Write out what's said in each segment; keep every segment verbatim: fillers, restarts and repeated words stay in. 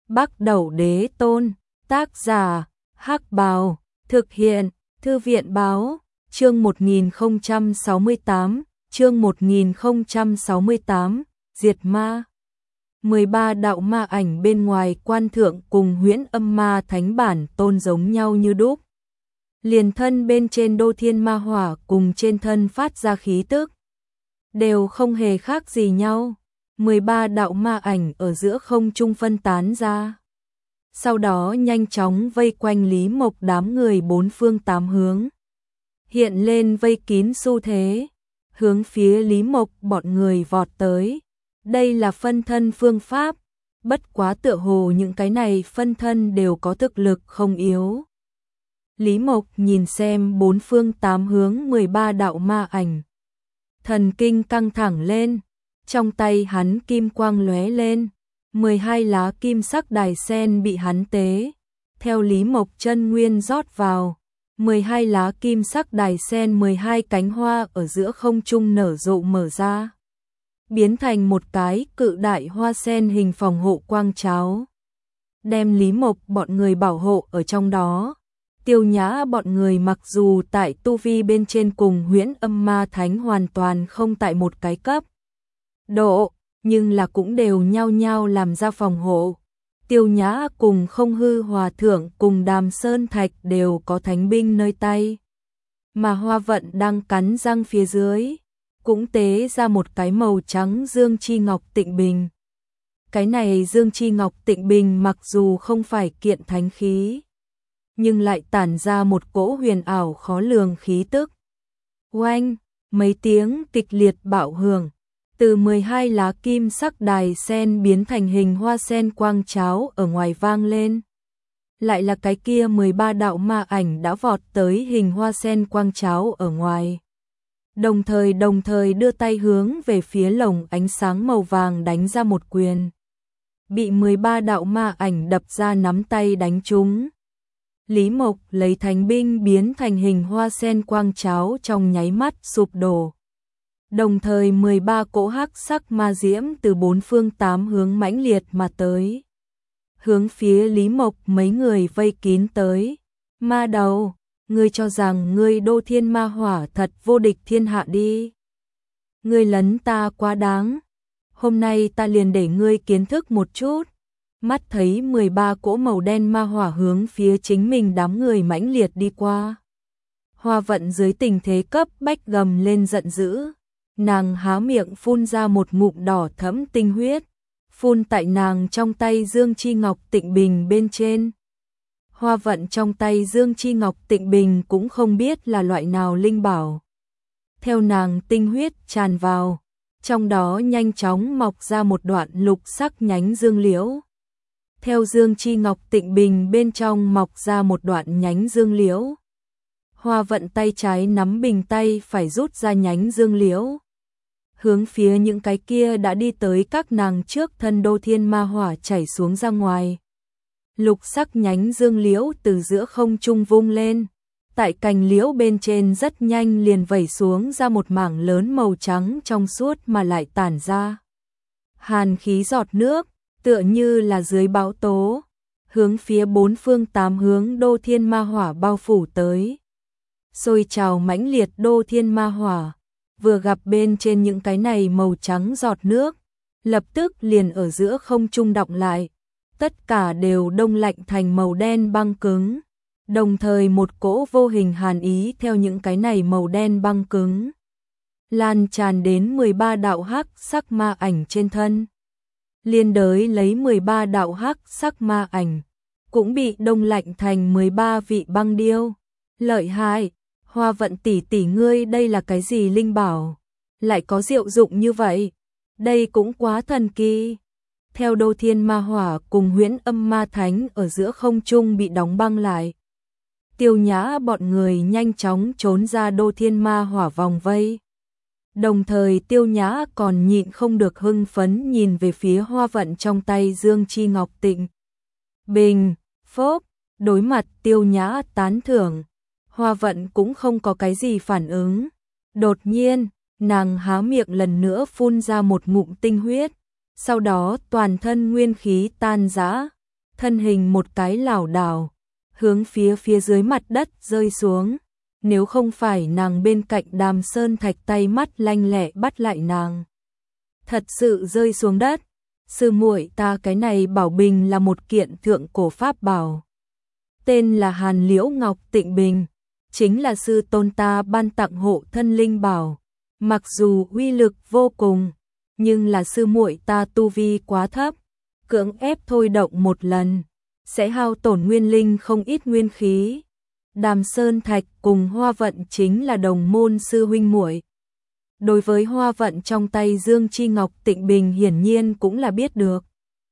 Bắc Đẩu Đế Tôn, tác giả, Hắc Bào, thực hiện, Thư viện báo, chương một nghìn không trăm sáu mươi tám, chương một nghìn không trăm sáu mươi tám, Diệt Ma. mười ba đạo ma ảnh bên ngoài quan thượng cùng huyễn âm ma thánh bản tôn giống nhau như đúc. Liền thân bên trên đô thiên ma hỏa cùng trên thân phát ra khí tức, đều không hề khác gì nhau. mười ba đạo ma ảnh ở giữa không trung phân tán ra. Sau đó nhanh chóng vây quanh Lý Mộc đám người bốn phương tám hướng. Hiện lên vây kín xu thế, hướng phía Lý Mộc bọn người vọt tới. Đây là phân thân phương pháp, bất quá tựa hồ những cái này phân thân đều có thực lực không yếu. Lý Mộc nhìn xem bốn phương tám hướng mười ba đạo ma ảnh. Thần kinh căng thẳng lên, trong tay hắn kim quang lóe lên, mười hai lá kim sắc đài sen bị hắn tế. Theo Lý Mộc chân nguyên rót vào, mười hai lá kim sắc đài sen mười hai cánh hoa ở giữa không trung nở rộ mở ra, biến thành một cái cự đại hoa sen hình phòng hộ quang cháo, đem Lý Mộc bọn người bảo hộ ở trong đó. Tiêu Nhã bọn người mặc dù tại tu vi bên trên cùng huyễn âm ma thánh hoàn toàn không tại một cái cấp độ, nhưng là cũng đều nhao nhao làm ra phòng hộ. Tiêu Nhã cùng Không Hư Hòa Thượng cùng Đàm Sơn Thạch đều có thánh binh nơi tay, mà Hoa Vận đang cắn răng phía dưới, cũng tế ra một cái màu trắng dương chi ngọc tịnh bình. Cái này dương chi ngọc tịnh bình mặc dù không phải kiện thánh khí, nhưng lại tản ra một cỗ huyền ảo khó lường khí tức. Oanh, mấy tiếng kịch liệt bạo hưởng, từ mười hai lá kim sắc đài sen biến thành hình hoa sen quang cháo ở ngoài vang lên. Lại là cái kia mười ba đạo ma ảnh đã vọt tới hình hoa sen quang cháo ở ngoài. Đồng thời đồng thời đưa tay hướng về phía lồng ánh sáng màu vàng đánh ra một quyền. Bị mười ba đạo ma ảnh đập ra nắm tay đánh trúng. Lý Mộc lấy thánh binh biến thành hình hoa sen quang cháo trong nháy mắt sụp đổ. Đồng thời mười ba cỗ hắc sắc ma diễm từ bốn phương tám hướng mãnh liệt mà tới, hướng phía Lý Mộc mấy người vây kín tới. Ma đầu, ngươi cho rằng ngươi đô thiên ma hỏa thật vô địch thiên hạ đi. Ngươi lấn ta quá đáng, hôm nay ta liền để ngươi kiến thức một chút. Mắt thấy mười ba cỗ màu đen ma hỏa hướng phía chính mình đám người mãnh liệt đi qua. Hoa Vận dưới tình thế cấp bách gầm lên giận dữ. Nàng há miệng phun ra một ngụm đỏ thẫm tinh huyết, phun tại nàng trong tay dương chi ngọc tịnh bình bên trên. Hoa Vận trong tay dương chi ngọc tịnh bình cũng không biết là loại nào linh bảo. Theo nàng tinh huyết tràn vào, trong đó nhanh chóng mọc ra một đoạn lục sắc nhánh dương liễu. Theo dương chi ngọc tịnh bình bên trong mọc ra một đoạn nhánh dương liễu. Hoa Vận tay trái nắm bình tay phải rút ra nhánh dương liễu, hướng phía những cái kia đã đi tới các nàng trước thân đô thiên ma hỏa chảy xuống ra ngoài. Lục sắc nhánh dương liễu từ giữa không trung vung lên, tại cành liễu bên trên rất nhanh liền vẩy xuống ra một mảng lớn màu trắng trong suốt mà lại tản ra hàn khí giọt nước, tựa như là dưới bão tố, hướng phía bốn phương tám hướng đô thiên ma hỏa bao phủ tới. Sôi trào mãnh liệt đô thiên ma hỏa, vừa gặp bên trên những cái này màu trắng giọt nước, lập tức liền ở giữa không trung đọng lại, tất cả đều đông lạnh thành màu đen băng cứng, đồng thời một cỗ vô hình hàn ý theo những cái này màu đen băng cứng lan tràn đến mười ba đạo hắc sắc ma ảnh trên thân. Liên đới lấy mười ba đạo hắc sắc ma ảnh cũng bị đông lạnh thành mười ba vị băng điêu. Lợi hại, Hoa Vận tỷ tỷ ngươi đây là cái gì linh bảo, lại có diệu dụng như vậy, đây cũng quá thần kỳ. Theo đô thiên ma hỏa cùng huyễn âm ma thánh ở giữa không trung bị đóng băng lại, Tiêu Nhã bọn người nhanh chóng trốn ra đô thiên ma hỏa vòng vây. Đồng thời Tiêu Nhã còn nhịn không được hưng phấn nhìn về phía Hoa Vận trong tay dương chi ngọc tịnh bình. Phốp, đối mặt Tiêu Nhã tán thưởng, Hoa Vận cũng không có cái gì phản ứng. Đột nhiên, nàng há miệng lần nữa phun ra một ngụm tinh huyết, sau đó toàn thân nguyên khí tan rã, thân hình một cái lảo đảo, hướng phía phía dưới mặt đất rơi xuống. Nếu không phải nàng bên cạnh Đàm Sơn Thạch tay mắt lanh lẹ bắt lại nàng, thật sự rơi xuống đất. Sư muội ta, cái này bảo bình là một kiện thượng cổ pháp bảo, tên là Hàn Liễu Ngọc Tịnh Bình, chính là sư tôn ta ban tặng hộ thân linh bảo. Mặc dù uy lực vô cùng, nhưng là sư muội ta tu vi quá thấp, cưỡng ép thôi động một lần sẽ hao tổn nguyên linh không ít nguyên khí. Đàm Sơn Thạch cùng Hoa Vận chính là đồng môn sư huynh muội. Đối với Hoa Vận trong tay Dương Chi Ngọc Tịnh Bình hiển nhiên cũng là biết được.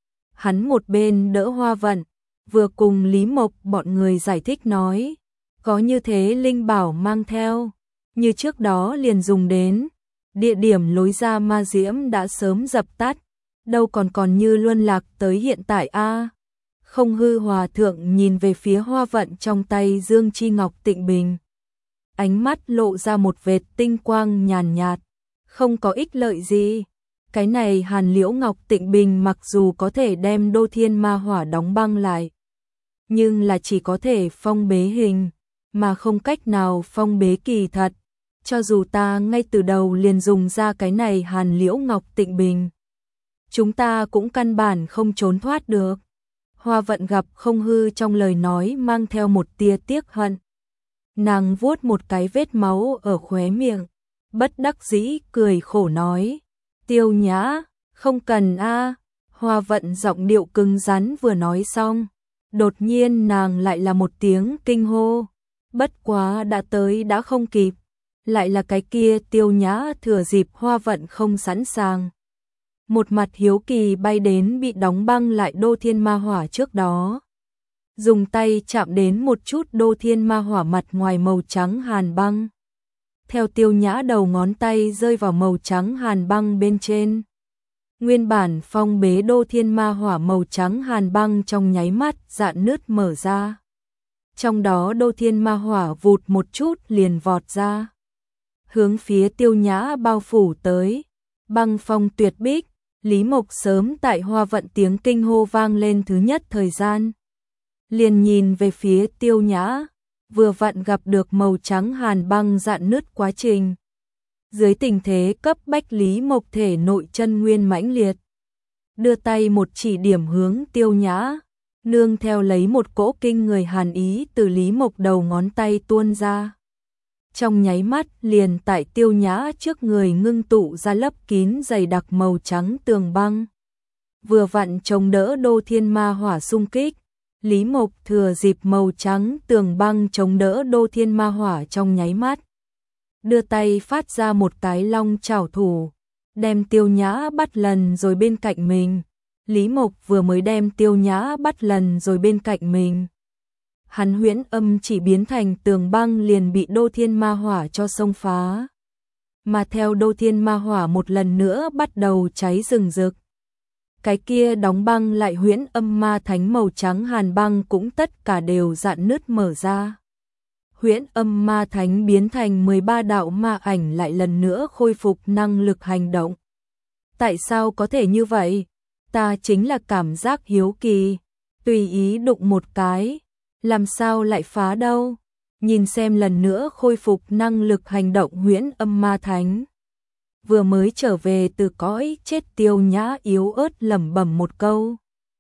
Hắn một bên đỡ Hoa Vận, vừa cùng Lý Mộc bọn người giải thích nói, có như thế linh bảo mang theo, như trước đó liền dùng đến, địa điểm lối ra ma diễm đã sớm dập tắt, đâu còn còn như luân lạc tới hiện tại a. Không Hư Hòa thượng nhìn về phía Hoa Vận trong tay Dương Chi Ngọc Tịnh Bình, ánh mắt lộ ra một vệt tinh quang nhàn nhạt, không có ích lợi gì. Cái này Hàn Liễu Ngọc Tịnh Bình mặc dù có thể đem Đô Thiên Ma Hỏa đóng băng lại, nhưng là chỉ có thể phong bế hình, mà không cách nào phong bế kỳ thật. Cho dù ta ngay từ đầu liền dùng ra cái này Hàn Liễu Ngọc Tịnh Bình, chúng ta cũng căn bản không trốn thoát được. Hoa Vận gặp Không Hư trong lời nói mang theo một tia tiếc hận. Nàng vuốt một cái vết máu ở khóe miệng, bất đắc dĩ cười khổ nói, Tiêu Nhã, không cần a. Hoa Vận giọng điệu cứng rắn vừa nói xong, đột nhiên nàng lại là một tiếng kinh hô, bất quá đã tới đã không kịp. Lại là cái kia Tiêu Nhã thừa dịp Hoa Vận không sẵn sàng, một mặt hiếu kỳ bay đến bị đóng băng lại Đô Thiên Ma Hỏa trước đó, dùng tay chạm đến một chút Đô Thiên Ma Hỏa mặt ngoài màu trắng hàn băng. Theo Tiêu Nhã đầu ngón tay rơi vào màu trắng hàn băng bên trên, nguyên bản phong bế Đô Thiên Ma Hỏa màu trắng hàn băng trong nháy mắt rạn nứt mở ra. Trong đó Đô Thiên Ma Hỏa vụt một chút liền vọt ra, hướng phía Tiêu Nhã bao phủ tới. Băng phong tuyệt bích. Lý Mộc sớm tại Hoa Vận tiếng kinh hô vang lên thứ nhất thời gian, liền nhìn về phía Tiêu Nhã, vừa vặn gặp được màu trắng hàn băng rạn nứt quá trình. Dưới tình thế cấp bách, Lý Mộc thể nội chân nguyên mãnh liệt, đưa tay một chỉ điểm hướng Tiêu Nhã, nương theo lấy một cỗ kinh người hàn ý từ Lý Mộc đầu ngón tay tuôn ra. Trong nháy mắt liền tại Tiêu Nhã trước người ngưng tụ ra lấp kín dày đặc màu trắng tường băng, vừa vặn chống đỡ Đô Thiên Ma Hỏa xung kích. Lý Mộc thừa dịp màu trắng tường băng chống đỡ Đô Thiên Ma Hỏa trong nháy mắt, đưa tay phát ra một cái long chảo thủ, đem Tiêu Nhã bắt lần rồi bên cạnh mình. Lý Mộc vừa mới đem Tiêu Nhã bắt lần rồi bên cạnh mình, hắn huyễn âm chỉ biến thành tường băng liền bị Đô Thiên Ma Hỏa cho xông phá. Mà theo Đô Thiên Ma Hỏa một lần nữa bắt đầu cháy rừng rực, cái kia đóng băng lại huyễn âm ma thánh màu trắng hàn băng cũng tất cả đều rạn nứt mở ra. Huyễn âm ma thánh biến thành mười ba đạo ma ảnh lại lần nữa khôi phục năng lực hành động. Tại sao có thể như vậy? Ta chính là cảm giác hiếu kỳ, tùy ý đụng một cái, làm sao lại phá đâu? Nhìn xem lần nữa khôi phục năng lực hành động huyễn âm ma thánh. Vừa mới trở về từ cõi chết Tiêu Nhã yếu ớt lẩm bẩm một câu.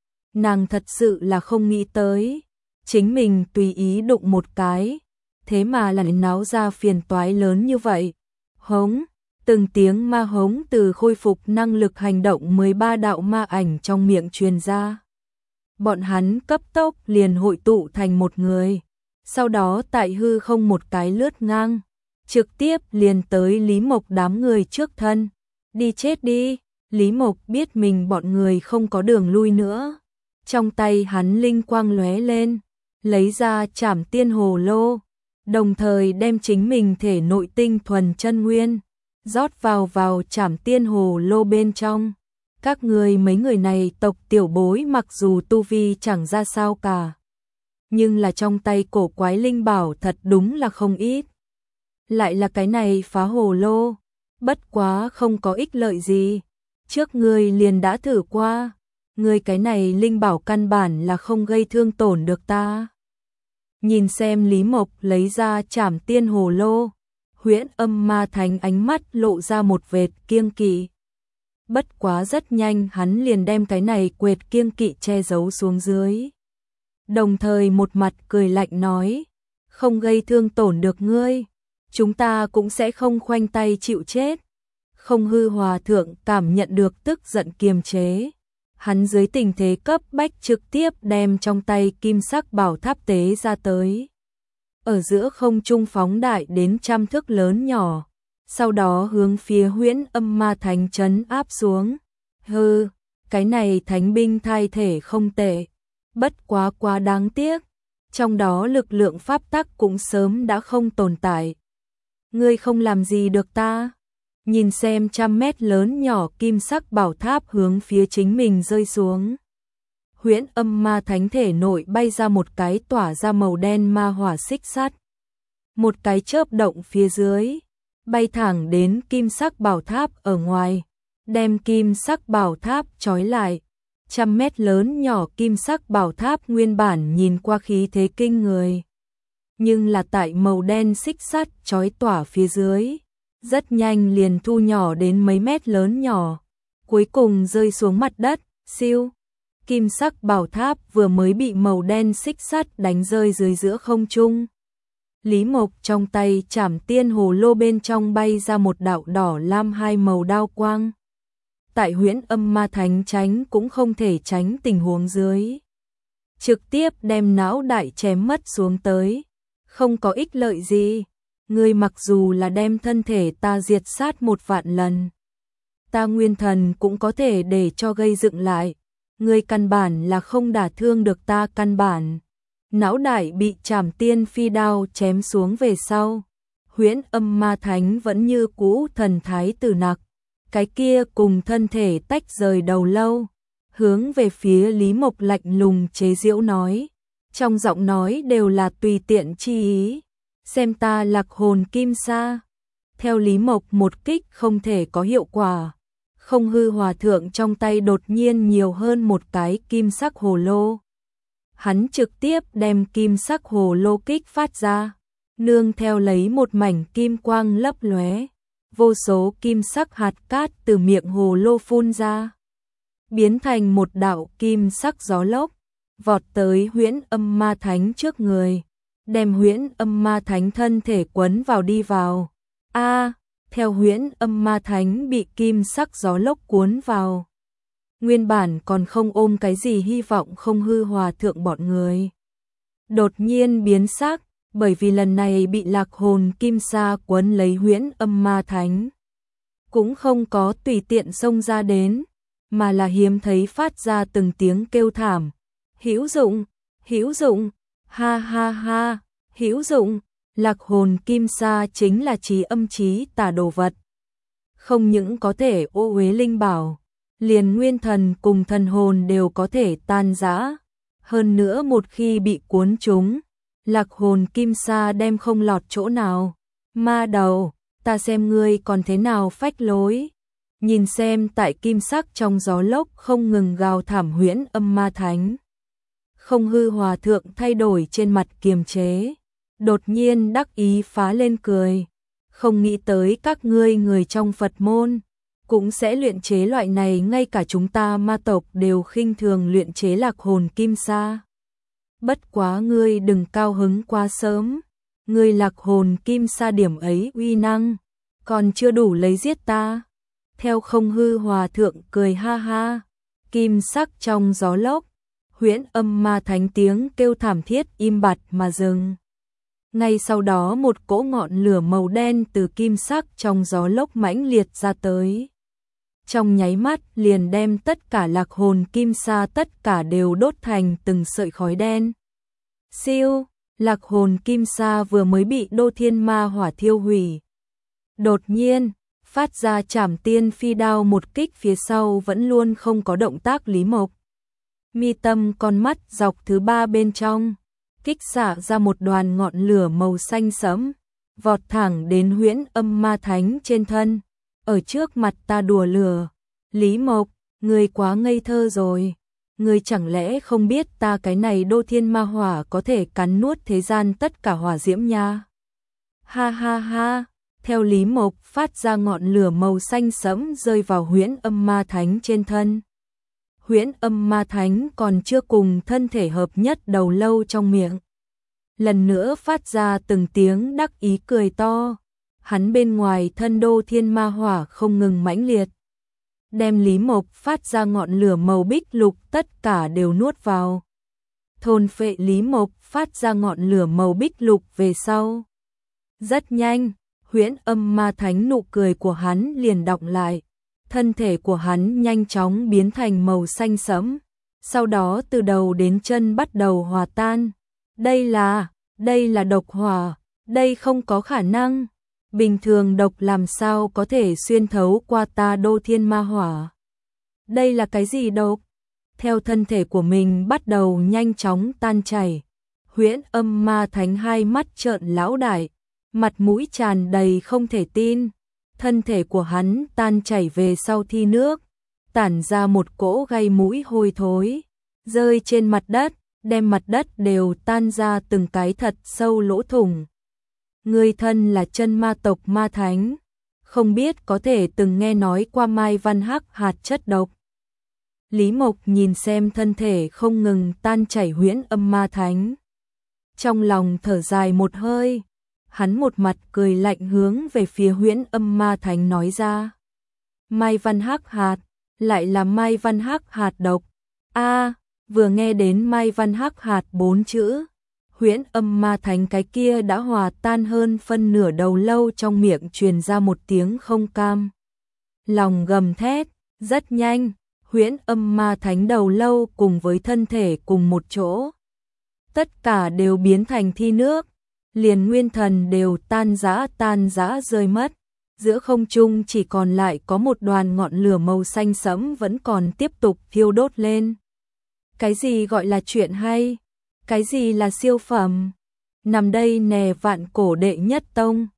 Nàng thật sự là không nghĩ tới, chính mình tùy ý đụng một cái, thế mà là náo ra phiền toái lớn như vậy. Hống, từng tiếng ma hống từ khôi phục năng lực hành động mười ba đạo ma ảnh trong miệng truyền ra. Bọn hắn cấp tốc liền hội tụ thành một người, sau đó tại hư không một cái lướt ngang, trực tiếp liền tới Lý Mộc đám người trước thân. Đi chết đi! Lý Mộc biết mình bọn người không có đường lui nữa, trong tay hắn linh quang lóe lên, lấy ra Trảm Tiên Hồ Lô, đồng thời đem chính mình thể nội tinh thuần chân nguyên rót vào vào Trảm Tiên Hồ Lô bên trong. Các người mấy người này tộc tiểu bối mặc dù tu vi chẳng ra sao cả, nhưng là trong tay cổ quái linh bảo thật đúng là không ít. Lại là cái này phá hồ lô, bất quá không có ích lợi gì, trước người liền đã thử qua, ngươi cái này linh bảo căn bản là không gây thương tổn được ta. Nhìn xem Lý Mộc lấy ra Trảm Tiên Hồ Lô, Huyễn Âm Ma Thánh ánh mắt lộ ra một vệt kiêng kỵ. Bất quá rất nhanh hắn liền đem cái này quệt kiêng kỵ che giấu xuống dưới. Đồng thời một mặt cười lạnh nói, không gây thương tổn được ngươi, chúng ta cũng sẽ không khoanh tay chịu chết. Không Hư Hòa Thượng cảm nhận được tức giận kiềm chế. Hắn dưới tình thế cấp bách trực tiếp đem trong tay kim sắc bảo tháp tế ra tới. Ở giữa không trung phóng đại đến trăm thước lớn nhỏ, sau đó hướng phía Huyễn Âm Ma Thánh trấn áp xuống. Hừ, cái này thánh binh thay thể không tệ, bất quá quá đáng tiếc, trong đó lực lượng pháp tắc cũng sớm đã không tồn tại. Ngươi không làm gì được ta. Nhìn xem trăm mét lớn nhỏ kim sắc bảo tháp hướng phía chính mình rơi xuống. Huyễn Âm Ma Thánh thể nội bay ra một cái tỏa ra màu đen ma hỏa xích sắt. Một cái chớp động phía dưới, bay thẳng đến kim sắc bảo tháp ở ngoài, đem kim sắc bảo tháp trói lại. Trăm mét lớn nhỏ kim sắc bảo tháp nguyên bản nhìn qua khí thế kinh người, nhưng là tại màu đen xích sắt trói tỏa phía dưới, rất nhanh liền thu nhỏ đến mấy mét lớn nhỏ, cuối cùng rơi xuống mặt đất. Siêu, kim sắc bảo tháp vừa mới bị màu đen xích sắt đánh rơi dưới giữa không trung. Lý Mộc trong tay Trảm Tiên Hồ Lô bên trong bay ra một đạo đỏ lam hai màu đao quang. Tại Huyễn Âm Ma Thánh tránh cũng không thể tránh tình huống dưới, trực tiếp đem não đại chém mất xuống tới. Không có ích lợi gì, ngươi mặc dù là đem thân thể ta diệt sát một vạn lần, ta nguyên thần cũng có thể để cho gây dựng lại, ngươi căn bản là không đả thương được ta căn bản. Não đại bị Trảm Tiên phi đao chém xuống về sau, Huyễn Âm Ma Thánh vẫn như cũ thần thái tử nặc, cái kia cùng thân thể tách rời đầu lâu, hướng về phía Lý Mộc lạnh lùng chế giễu nói, trong giọng nói đều là tùy tiện chi ý, xem ta Lạc Hồn Kim Sa. Theo Lý Mộc một kích không thể có hiệu quả, Không Hư Hòa Thượng trong tay đột nhiên nhiều hơn một cái kim sắc hồ lô. Hắn trực tiếp đem kim sắc hồ lô kích phát ra, nương theo lấy một mảnh kim quang lấp lóe, vô số kim sắc hạt cát từ miệng hồ lô phun ra, biến thành một đạo kim sắc gió lốc, vọt tới Huyễn Âm Ma Thánh trước người, đem Huyễn Âm Ma Thánh thân thể quấn vào đi vào. A, theo Huyễn Âm Ma Thánh bị kim sắc gió lốc cuốn vào, nguyên bản còn không ôm cái gì hy vọng Không Hư Hòa Thượng bọn người đột nhiên biến sắc, bởi vì lần này bị Lạc Hồn Kim Sa quấn lấy Huyễn Âm Ma Thánh, cũng không có tùy tiện xông ra đến, mà là hiếm thấy phát ra từng tiếng kêu thảm. Hữu dụng, hữu dụng, ha ha ha, hữu dụng. Lạc Hồn Kim Sa chính là trí âm trí tà đồ vật, không những có thể ô uế linh bảo, liền nguyên thần cùng thần hồn đều có thể tan rã. Hơn nữa một khi bị cuốn trúng, Lạc Hồn Kim Sa đem không lọt chỗ nào. Ma đầu, ta xem ngươi còn thế nào phách lối. Nhìn xem tại kim sắc trong gió lốc không ngừng gào thảm Huyễn Âm Ma Thánh, Không Hư Hòa Thượng thay đổi trên mặt kiềm chế, đột nhiên đắc ý phá lên cười. Không nghĩ tới các ngươi người trong Phật môn cũng sẽ luyện chế loại này, ngay cả chúng ta ma tộc đều khinh thường luyện chế Lạc Hồn Kim Sa. Bất quá ngươi đừng cao hứng quá sớm, ngươi Lạc Hồn Kim Sa điểm ấy uy năng còn chưa đủ lấy giết ta. Theo Không Hư Hòa Thượng cười ha ha, kim sắc trong gió lốc, Huyễn Âm Ma Thánh tiếng kêu thảm thiết im bặt mà dừng. Ngay sau đó một cỗ ngọn lửa màu đen từ kim sắc trong gió lốc mãnh liệt ra tới, trong nháy mắt liền đem tất cả Lạc Hồn Kim Sa tất cả đều đốt thành từng sợi khói đen. Siêu, Lạc Hồn Kim Sa vừa mới bị Đô Thiên Ma Hỏa thiêu hủy, đột nhiên phát ra Trảm Tiên phi đao một kích phía sau vẫn luôn không có động tác Lý Mộc, mi tâm con mắt dọc thứ ba bên trong kích xạ ra một đoàn ngọn lửa màu xanh sẫm, vọt thẳng đến Huyễn Âm Ma Thánh trên thân. Ở trước mặt ta đùa lửa, Lý Mộc, ngươi quá ngây thơ rồi. Ngươi chẳng lẽ không biết ta cái này đô thiên ma hỏa có thể cắn nuốt thế gian tất cả hỏa diễm nha? Ha ha ha, theo Lý Mộc phát ra ngọn lửa màu xanh sẫm rơi vào Huyễn Âm Ma Thánh trên thân. Huyễn Âm Ma Thánh còn chưa cùng thân thể hợp nhất đầu lâu trong miệng. Lần nữa phát ra từng tiếng đắc ý cười to. Hắn bên ngoài thân đô thiên ma hỏa không ngừng mãnh liệt. Đem Lý Mộc phát ra ngọn lửa màu bích lục tất cả đều nuốt vào. Thôn phệ Lý Mộc phát ra ngọn lửa màu bích lục về sau. Rất nhanh, Huyễn Âm Ma Thánh nụ cười của hắn liền đọng lại. Thân thể của hắn nhanh chóng biến thành màu xanh sẫm. Sau đó từ đầu đến chân bắt đầu hòa tan. Đây là, đây là độc hỏa, đây không có khả năng. Bình thường độc làm sao có thể xuyên thấu qua ta đô thiên ma hỏa. Đây là cái gì độc? Theo thân thể của mình bắt đầu nhanh chóng tan chảy. Huyễn Âm Ma Thánh hai mắt trợn lão đại, mặt mũi tràn đầy không thể tin. Thân thể của hắn tan chảy về sau thi nước, tản ra một cỗ gây mũi hôi thối, rơi trên mặt đất, đem mặt đất đều tan ra từng cái thật sâu lỗ thủng. Người thân là chân ma tộc ma thánh, không biết có thể từng nghe nói qua Mai Văn Hắc hạt chất độc. Lý Mộc nhìn xem thân thể không ngừng tan chảy Huyễn Âm Ma Thánh. Trong lòng thở dài một hơi, hắn một mặt cười lạnh hướng về phía Huyễn Âm Ma Thánh nói ra. Mai Văn Hắc hạt, lại là Mai Văn Hắc hạt độc. A, vừa nghe đến Mai Văn Hắc hạt bốn chữ, Huyễn Âm Ma Thánh cái kia đã hòa tan hơn phân nửa đầu lâu trong miệng truyền ra một tiếng không cam. Lòng gầm thét, rất nhanh, Huyễn Âm Ma Thánh đầu lâu cùng với thân thể cùng một chỗ. Tất cả đều biến thành thi nước, liền nguyên thần đều tan rã tan rã rơi mất. Giữa không trung chỉ còn lại có một đoàn ngọn lửa màu xanh sẫm vẫn còn tiếp tục thiêu đốt lên. Cái gì gọi là chuyện hay? Cái gì là siêu phẩm? Nằm đây nè vạn cổ đệ nhất tông.